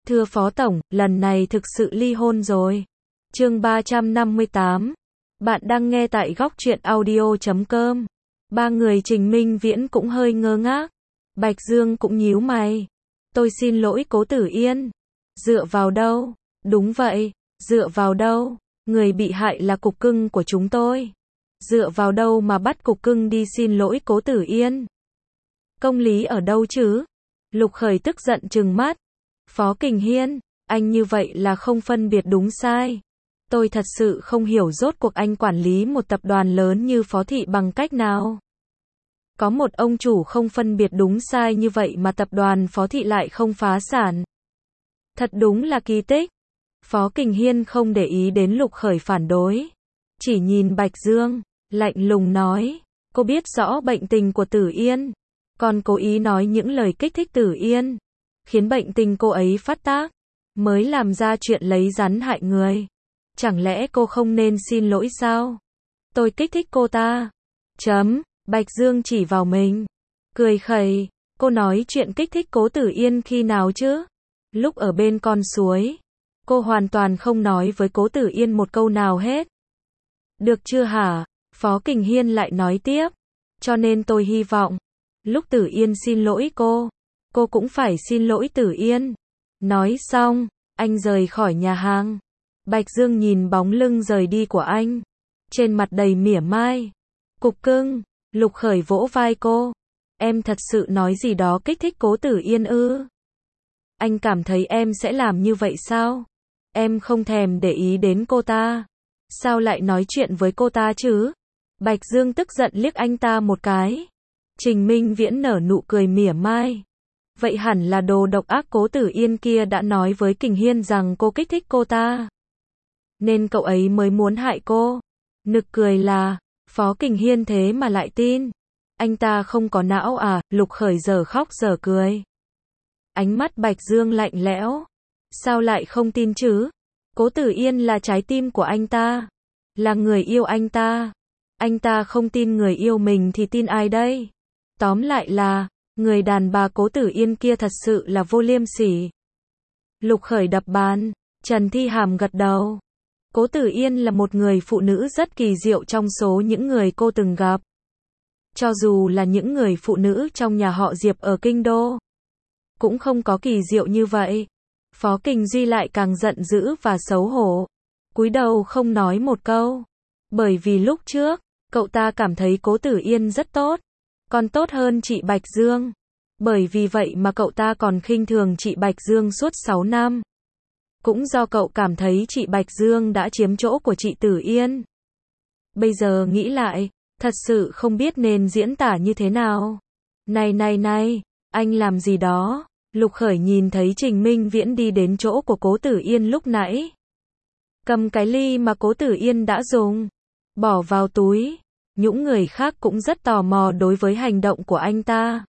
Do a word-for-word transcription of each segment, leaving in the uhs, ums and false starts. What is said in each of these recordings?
Thưa Phó Tổng, lần này thực sự ly hôn rồi. Chương ba trăm năm mươi tám. Bạn đang nghe tại góc truyện audio chấm com. Ba người Trình Minh Viễn cũng hơi ngơ ngác. Bạch Dương cũng nhíu mày. Tôi xin lỗi Cố Tử Yên. Dựa vào đâu? Đúng vậy, dựa vào đâu? Người bị hại là cục cưng của chúng tôi. Dựa vào đâu mà bắt cục cưng đi xin lỗi Cố Tử Yên? Công lý ở đâu chứ? Lục Khởi tức giận trừng mắt. Phó Kình Hiên, anh như vậy là không phân biệt đúng sai. Tôi thật sự không hiểu rốt cuộc anh quản lý một tập đoàn lớn như Phó Thị bằng cách nào. Có một ông chủ không phân biệt đúng sai như vậy mà tập đoàn Phó Thị lại không phá sản. Thật đúng là kỳ tích. Phó Kình Hiên không để ý đến Lục Khởi phản đối. Chỉ nhìn Bạch Dương, lạnh lùng nói, cô biết rõ bệnh tình của Tử Yên. Còn cố ý nói những lời kích thích Tử Yên, khiến bệnh tình cô ấy phát tác, mới làm ra chuyện lấy rắn hại người. Chẳng lẽ cô không nên xin lỗi sao? Tôi kích thích cô ta. Chấm, Bạch Dương chỉ vào mình. Cười khẩy, cô nói chuyện kích thích Cố Tử Yên khi nào chứ? Lúc ở bên con suối, cô hoàn toàn không nói với Cố Tử Yên một câu nào hết. Được chưa hả? Phó Kình Hiên lại nói tiếp. Cho nên tôi hy vọng, lúc Tử Yên xin lỗi cô, cô cũng phải xin lỗi Tử Yên. Nói xong, anh rời khỏi nhà hàng. Bạch Dương nhìn bóng lưng rời đi của anh, trên mặt đầy mỉa mai. Cục cưng, Lục Khởi vỗ vai cô. Em thật sự nói gì đó kích thích Cố Tử Yên ư? Anh cảm thấy em sẽ làm như vậy sao? Em không thèm để ý đến cô ta. Sao lại nói chuyện với cô ta chứ? Bạch Dương tức giận liếc anh ta một cái. Trình Minh Viễn nở nụ cười mỉa mai. Vậy hẳn là đồ độc ác Cố Tử Yên kia đã nói với Kình Hiên rằng cô kích thích cô ta, nên cậu ấy mới muốn hại cô. Nực cười là, Phó Kình Hiên thế mà lại tin. Anh ta không có não à? Lục Khởi giờ khóc giờ cười. Ánh mắt Bạch Dương lạnh lẽo. Sao lại không tin chứ? Cố Tử Yên là trái tim của anh ta, là người yêu anh ta. Anh ta không tin người yêu mình thì tin ai đây? Tóm lại là, người đàn bà Cố Tử Yên kia thật sự là vô liêm sỉ. Lục Khởi đập bàn. Trần Thi Hàm gật đầu. Cố Tử Yên là một người phụ nữ rất kỳ diệu trong số những người cô từng gặp. Cho dù là những người phụ nữ trong nhà họ Diệp ở Kinh Đô, cũng không có kỳ diệu như vậy. Phó Kình Duy lại càng giận dữ và xấu hổ, cúi đầu không nói một câu. Bởi vì lúc trước, cậu ta cảm thấy Cố Tử Yên rất tốt, còn tốt hơn chị Bạch Dương. Bởi vì vậy mà cậu ta còn khinh thường chị Bạch Dương suốt sáu năm. Cũng do cậu cảm thấy chị Bạch Dương đã chiếm chỗ của chị Tử Yên. Bây giờ nghĩ lại, thật sự không biết nên diễn tả như thế nào. Này này này, anh làm gì đó? Lục Khởi nhìn thấy Trình Minh Viễn đi đến chỗ của Cố Tử Yên lúc nãy, cầm cái ly mà Cố Tử Yên đã dùng, bỏ vào túi. Những người khác cũng rất tò mò đối với hành động của anh ta.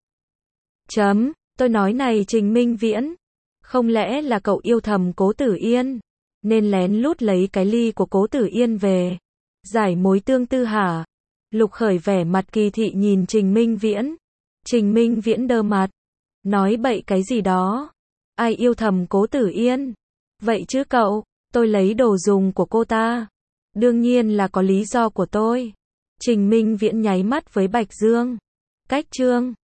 Chấm, tôi nói này Trình Minh Viễn, không lẽ là cậu yêu thầm Cố Tử Yên, nên lén lút lấy cái ly của Cố Tử Yên về, giải mối tương tư hả? Lục Khởi vẻ mặt kỳ thị nhìn Trình Minh Viễn. Trình Minh Viễn đơ mặt, nói bậy cái gì đó? Ai yêu thầm Cố Tử Yên? Vậy chứ cậu, tôi lấy đồ dùng của cô ta. Đương nhiên là có lý do của tôi. Trình Minh Viễn nháy mắt với Bạch Dương. Cách chương